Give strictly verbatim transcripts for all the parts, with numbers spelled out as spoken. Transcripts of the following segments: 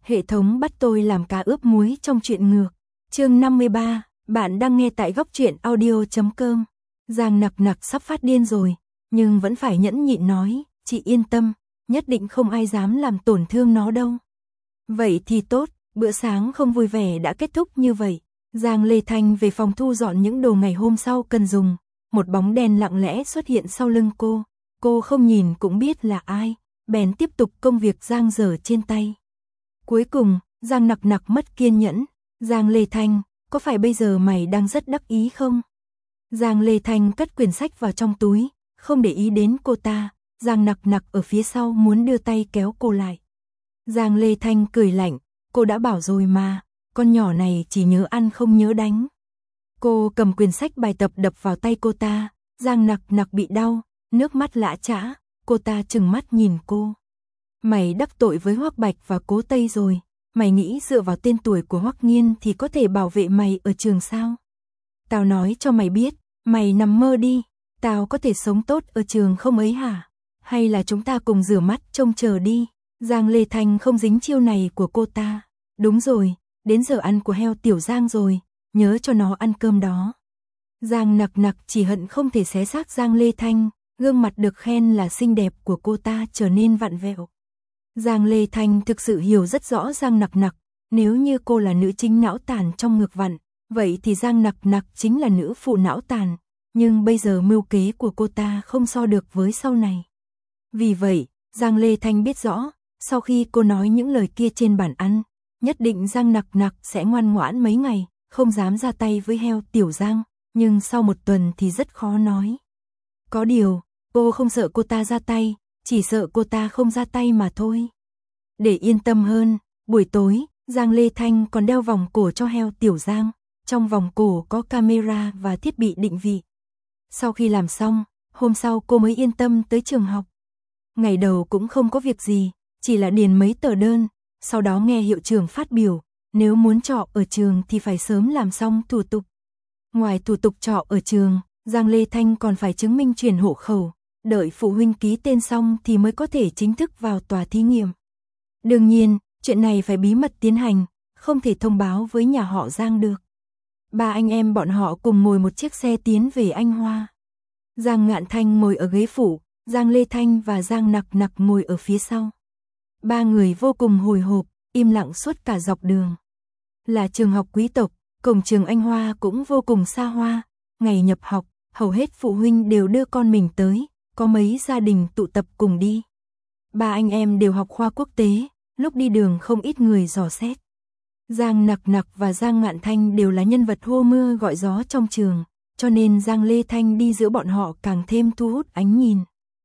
Hệ thống bắt tôi làm cá ướp muối trong truyện ngược. Chương năm mươi ba, bạn đang nghe tại góc truyện audio chấm com. Giang Nặc Nặc sắp phát điên rồi, nhưng vẫn phải nhẫn nhịn nói, chị yên tâm, nhất định không ai dám làm tổn thương nó đâu. Vậy thì tốt, bữa sáng không vui vẻ đã kết thúc như vậy. Giang Lê Thanh về phòng thu dọn những đồ ngày hôm sau cần dùng. Một bóng đen lặng lẽ xuất hiện sau lưng cô. Cô không nhìn cũng biết là ai, bèn tiếp tục công việc giang dở trên tay. Cuối cùng, Giang Nặc Nặc mất kiên nhẫn. Giang Lê Thanh, có phải bây giờ mày đang rất đắc ý không? Giang Lê Thanh cất quyển sách vào trong túi, không để ý đến cô ta. Giang Nặc Nặc ở phía sau muốn đưa tay kéo cô lại. Giang Lê Thanh cười lạnh, cô đã bảo rồi mà, con nhỏ này chỉ nhớ ăn không nhớ đánh. Cô cầm quyển sách bài tập đập vào tay cô ta. Giang Nặc Nặc bị đau, nước mắt lã chã, cô ta trừng mắt nhìn cô. Mày đắc tội với Hoắc Bạch và Cố Tây rồi, mày nghĩ dựa vào tên tuổi của Hoắc Nghiên thì có thể bảo vệ mày ở trường sao? Tao nói cho mày biết, mày nằm mơ đi, tao có thể sống tốt ở trường không ấy hả? Hay là chúng ta cùng rửa mắt trông chờ đi? Giang Lê Thanh không dính chiêu này của cô ta. Đúng rồi, đến giờ ăn của heo Tiểu Giang rồi, nhớ cho nó ăn cơm đó. Giang Nặc Nặc chỉ hận không thể xé xác Giang Lê Thanh, gương mặt được khen là xinh đẹp của cô ta trở nên vặn vẹo. Giang Lê Thanh thực sự hiểu rất rõ Giang Nặc Nặc, nếu như cô là nữ chính não tàn trong ngược vặn, vậy thì Giang Nặc Nặc chính là nữ phụ não tàn, nhưng bây giờ mưu kế của cô ta không so được với sau này. Vì vậy, Giang Lê Thanh biết rõ, sau khi cô nói những lời kia trên bàn ăn, nhất định Giang Nặc Nặc sẽ ngoan ngoãn mấy ngày, không dám ra tay với heo Tiểu Giang, nhưng sau một tuần thì rất khó nói. Có điều, cô không sợ cô ta ra tay, chỉ sợ cô ta không ra tay mà thôi. Để yên tâm hơn, buổi tối, Giang Lê Thanh còn đeo vòng cổ cho heo Tiểu Giang, trong vòng cổ có camera và thiết bị định vị. Sau khi làm xong, hôm sau cô mới yên tâm tới trường học. Ngày đầu cũng không có việc gì, chỉ là điền mấy tờ đơn, sau đó nghe hiệu trưởng phát biểu, nếu muốn trọ ở trường thì phải sớm làm xong thủ tục. Ngoài thủ tục trọ ở trường, Giang Lê Thanh còn phải chứng minh chuyển hộ khẩu, đợi phụ huynh ký tên xong thì mới có thể chính thức vào tòa thí nghiệm. Đương nhiên, chuyện này phải bí mật tiến hành, không thể thông báo với nhà họ Giang được. Ba anh em bọn họ cùng ngồi một chiếc xe tiến về Anh Hoa. Giang Ngạn Thanh ngồi ở ghế phụ, Giang Lê Thanh và Giang Nặc Nặc ngồi ở phía sau. Ba người vô cùng hồi hộp, im lặng suốt cả dọc đường. Là trường học quý tộc, cổng trường Anh Hoa cũng vô cùng xa hoa. Ngày nhập học, hầu hết phụ huynh đều đưa con mình tới, có mấy gia đình tụ tập cùng đi. Ba anh em đều học khoa quốc tế, lúc đi đường không ít người dò xét. Giang Nặc Nặc và Giang Ngạn Thanh đều là nhân vật hô mưa gọi gió trong trường, cho nên Giang Lê Thanh đi giữa bọn họ càng thêm thu hút ánh nhìn.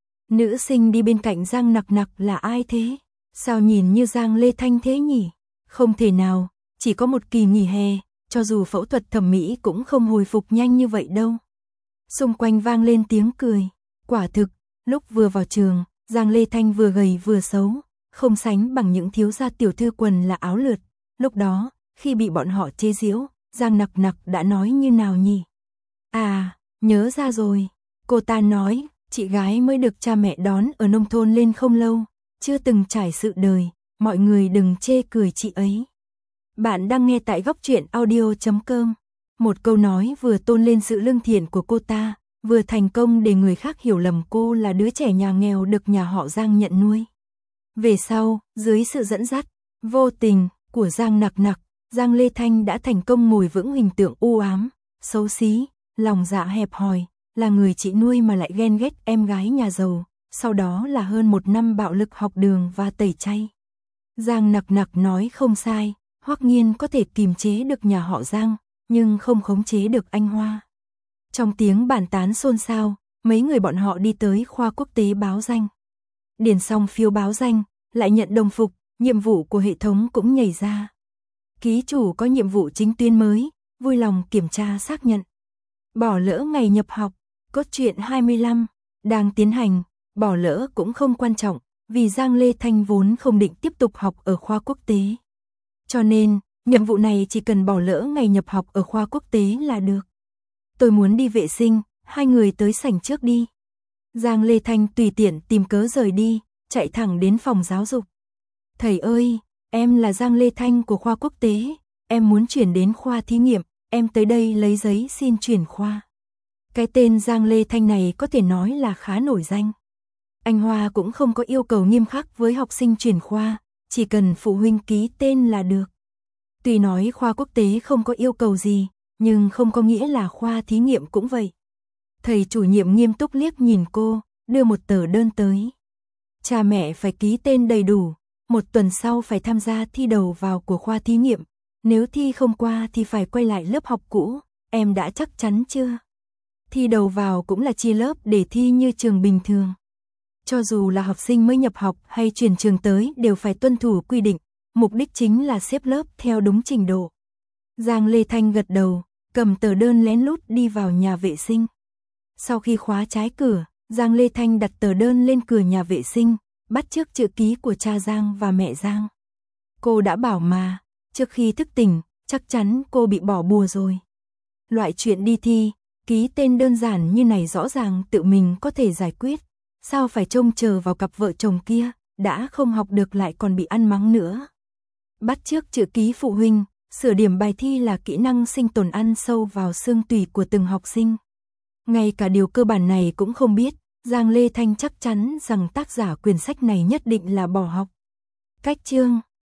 Nữ sinh đi bên cạnh Giang Nặc Nặc là ai thế? Sao nhìn như Giang Lê Thanh thế nhỉ? Không thể nào, chỉ có một kỳ nghỉ hè, cho dù phẫu thuật thẩm mỹ cũng không hồi phục nhanh như vậy đâu. Xung quanh vang lên tiếng cười. Quả thực, lúc vừa vào trường, Giang Lê Thanh vừa gầy vừa xấu, không sánh bằng những thiếu gia tiểu thư quần là áo lượt. Lúc đó, khi bị bọn họ chế giễu, Giang Nặc Nặc đã nói như nào nhỉ? À, nhớ ra rồi. Cô ta nói, chị gái mới được cha mẹ đón ở nông thôn lên không lâu, chưa từng trải sự đời, mọi người đừng chê cười chị ấy. Bạn đang nghe tại góc truyện audio chấm com. Một câu nói vừa tôn lên sự lương thiện của cô ta, vừa thành công để người khác hiểu lầm cô là đứa trẻ nhà nghèo được nhà họ Giang nhận nuôi. Về sau, dưới sự dẫn dắt, vô tình của Giang Nặc Nặc, Giang Lê Thanh đã thành công ngồi vững hình tượng u ám, xấu xí, lòng dạ hẹp hòi, là người chị nuôi mà lại ghen ghét em gái nhà giàu, sau đó là hơn một năm bạo lực học đường và tẩy chay. Giang Nặc Nặc nói không sai, Hoắc Nghiên có thể kìm chế được nhà họ Giang, nhưng không khống chế được Anh Hoa. Trong tiếng bàn tán xôn xao, mấy người bọn họ đi tới khoa quốc tế báo danh. Điền xong phiếu báo danh, lại nhận đồng phục, nhiệm vụ của hệ thống cũng nhảy ra. Ký chủ có nhiệm vụ chính tuyến mới, vui lòng kiểm tra xác nhận. Bỏ lỡ ngày nhập học, cốt truyện hai mươi lăm, đang tiến hành, bỏ lỡ cũng không quan trọng, vì Giang Lê Thanh vốn không định tiếp tục học ở khoa quốc tế. Cho nên, nhiệm vụ này chỉ cần bỏ lỡ ngày nhập học ở khoa quốc tế là được. Tôi muốn đi vệ sinh, hai người tới sảnh trước đi. Giang Lê Thanh tùy tiện tìm cớ rời đi, chạy thẳng đến phòng giáo dục. Thầy ơi, em là Giang Lê Thanh của khoa quốc tế, em muốn chuyển đến khoa thí nghiệm, em tới đây lấy giấy xin chuyển khoa. Cái tên Giang Lê Thanh này có thể nói là khá nổi danh. Anh Hoa cũng không có yêu cầu nghiêm khắc với học sinh chuyển khoa, chỉ cần phụ huynh ký tên là được. Tuy nói khoa quốc tế không có yêu cầu gì, nhưng không có nghĩa là khoa thí nghiệm cũng vậy. Thầy chủ nhiệm nghiêm túc liếc nhìn cô, đưa một tờ đơn tới. Cha mẹ phải ký tên đầy đủ, một tuần sau phải tham gia thi đầu vào của khoa thí nghiệm. Nếu thi không qua thì phải quay lại lớp học cũ, em đã chắc chắn chưa? Thi đầu vào cũng là chia lớp để thi như trường bình thường. Cho dù là học sinh mới nhập học hay chuyển trường tới đều phải tuân thủ quy định, mục đích chính là xếp lớp theo đúng trình độ. Giang Lê Thanh gật đầu, cầm tờ đơn lén lút đi vào nhà vệ sinh. Sau khi khóa trái cửa, Giang Lê Thanh đặt tờ đơn lên cửa nhà vệ sinh, bắt chước chữ ký của cha Giang và mẹ Giang. Cô đã bảo mà, trước khi thức tỉnh, chắc chắn cô bị bỏ bùa rồi. Loại chuyện đi thi, ký tên đơn giản như này rõ ràng tự mình có thể giải quyết. Sao phải trông chờ vào cặp vợ chồng kia, đã không học được lại còn bị ăn mắng nữa. Bắt chước chữ ký phụ huynh, sửa điểm bài thi là kỹ năng sinh tồn ăn sâu vào xương tủy của từng học sinh. Ngay cả điều cơ bản này cũng không biết, Giang Lê Thanh chắc chắn rằng tác giả quyển sách này nhất định là bỏ học. Cách chương